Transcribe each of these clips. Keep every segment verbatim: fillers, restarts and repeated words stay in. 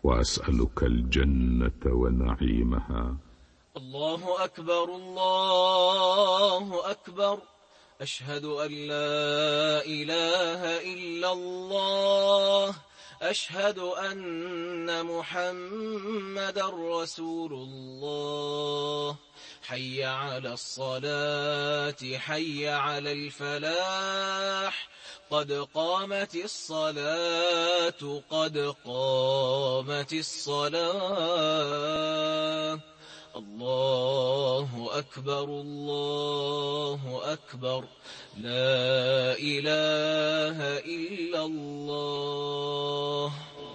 وأسألك الجنة ونعيمها. الله أكبر الله أكبر، أشهد أن لا إله إلا الله، أشهد أن محمدا رسول الله. حي على الصلاة حي على الفلاح، قد قامت الصلاة قد قامت الصلاة. الله أكبر الله أكبر، لا إله إلا الله.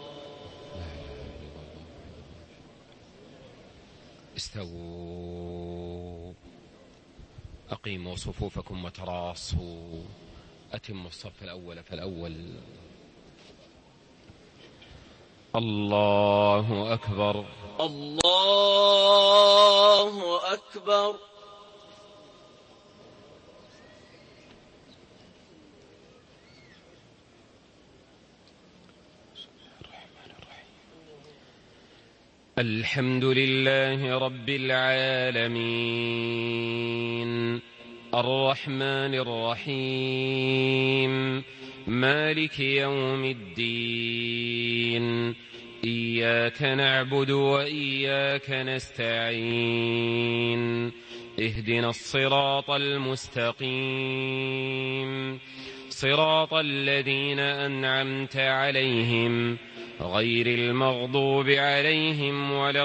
استووا، أقيموا صفوفكم وتراصوا، أتموا الصف الأول فالأول. الله أكبر الله أكبر. الحمد لله رب العالمين، الرحمن الرحيم، مالك يوم الدين، إياك نعبد وإياك نستعين، اهدنا الصراط المستقيم، صراط الذين أنعمت عليهم غير المغضوب عليهم ولا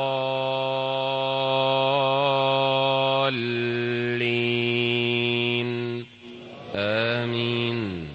الضالين، آمين.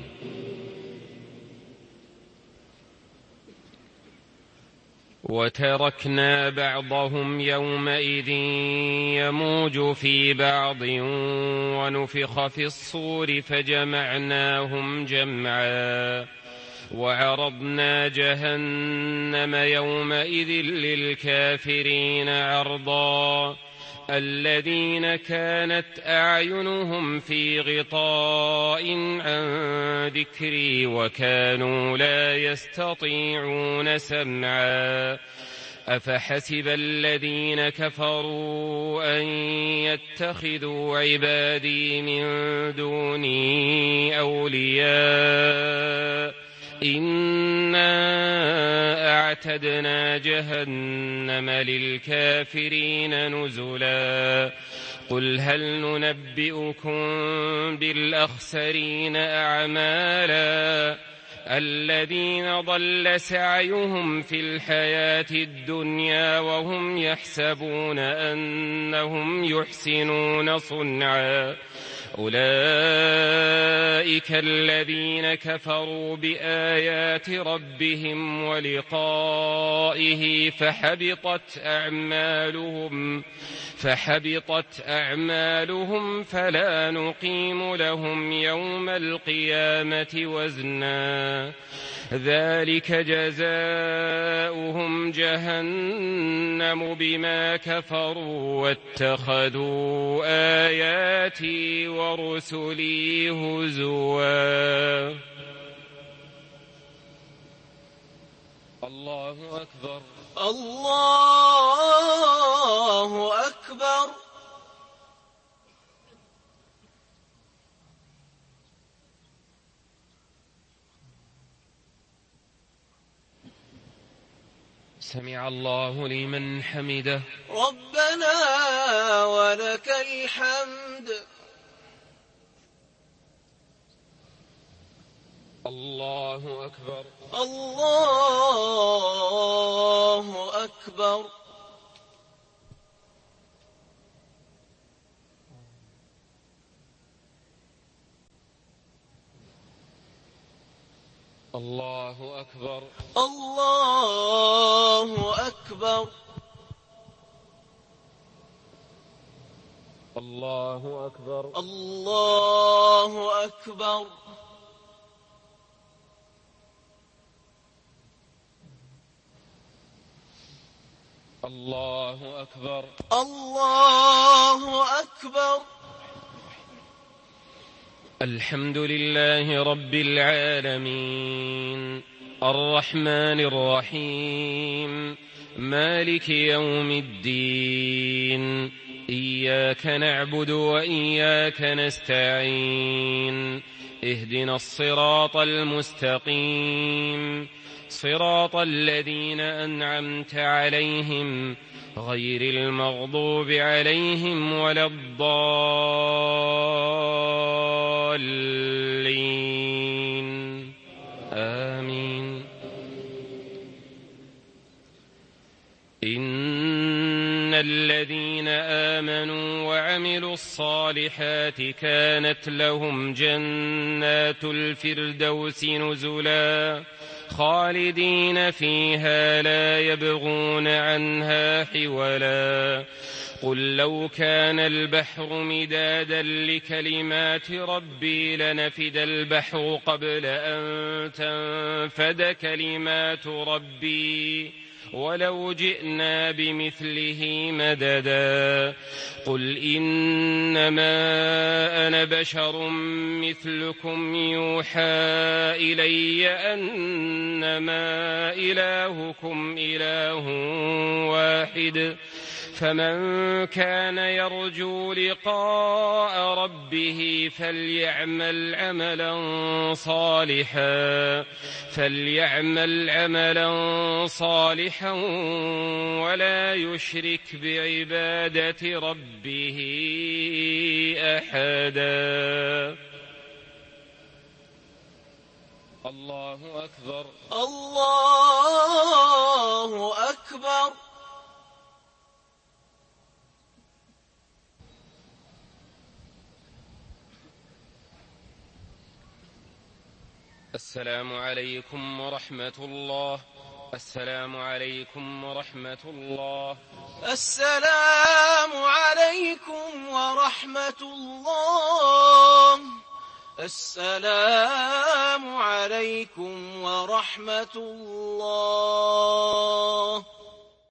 وتركنا بعضهم يومئذ يموج في بعض، ونفخ في الصور فجمعناهم جمعا، وعرضنا جهنم يومئذ للكافرين عرضا، الذين كانت أعينهم في غطاء عن ذكري وكانوا لا يستطيعون سمعا. أفحسب الذين كفروا أن يتخذوا عبادي من دوني أولياء، إنا أعتدنا جهنم للكافرين نزلا. قل هل ننبئكم بالأخسرين أعمالا، الذين ضل سعيهم في الحياة الدنيا وهم يحسبون أنهم يحسنون صنعا. أولئك الذين كفروا بآيات ربهم ولقائه فحبطت أعمالهم فحبطت أعمالهم فلا نقيم لهم يوم القيامة وزنا. ذلك جزاؤهم جهنم بما كفروا واتخذوا آياتي ورسلي هزوا. الله أكبر الله أكبر. سمع الله لمن حمده. ربنا ولك الحمد. الله أكبر الله أكبر. الله أكبر الله أكبر. الله أكبر الله أكبر. الله أكبر الله أكبر. الحمد لله رب العالمين، الرحمن الرحيم مالك يوم الدين إياك نعبد وإياك نستعين اهدنا الصراط المستقيم صراط الذين أنعمت عليهم غير المغضوب عليهم ولا الضالين آمين. إن الذين آمنوا وعملوا الصالحات كانت لهم جنات الفردوس نزلا خالدين فيها لا يبغون عنها حولا. قل لو كان البحر مدادا لكلمات ربي لنفد البحر قبل أن تنفد كلمات ربي ولو جئنا بمثله مددا. قل إنما أنا بشر مثلكم يوحى إلي أنما إلهكم إله واحد فمن كان يرجو لقاء ربه فليعمل عملا صالحا فليعمل عملا صالحا ولا يشرك بعبادة ربه أحدا. الله أكبر. الله أكبر. السلام عليكم ورحمة الله. السلام عليكم ورحمة الله. السلام عليكم ورحمة الله. السلام عليكم ورحمة الله.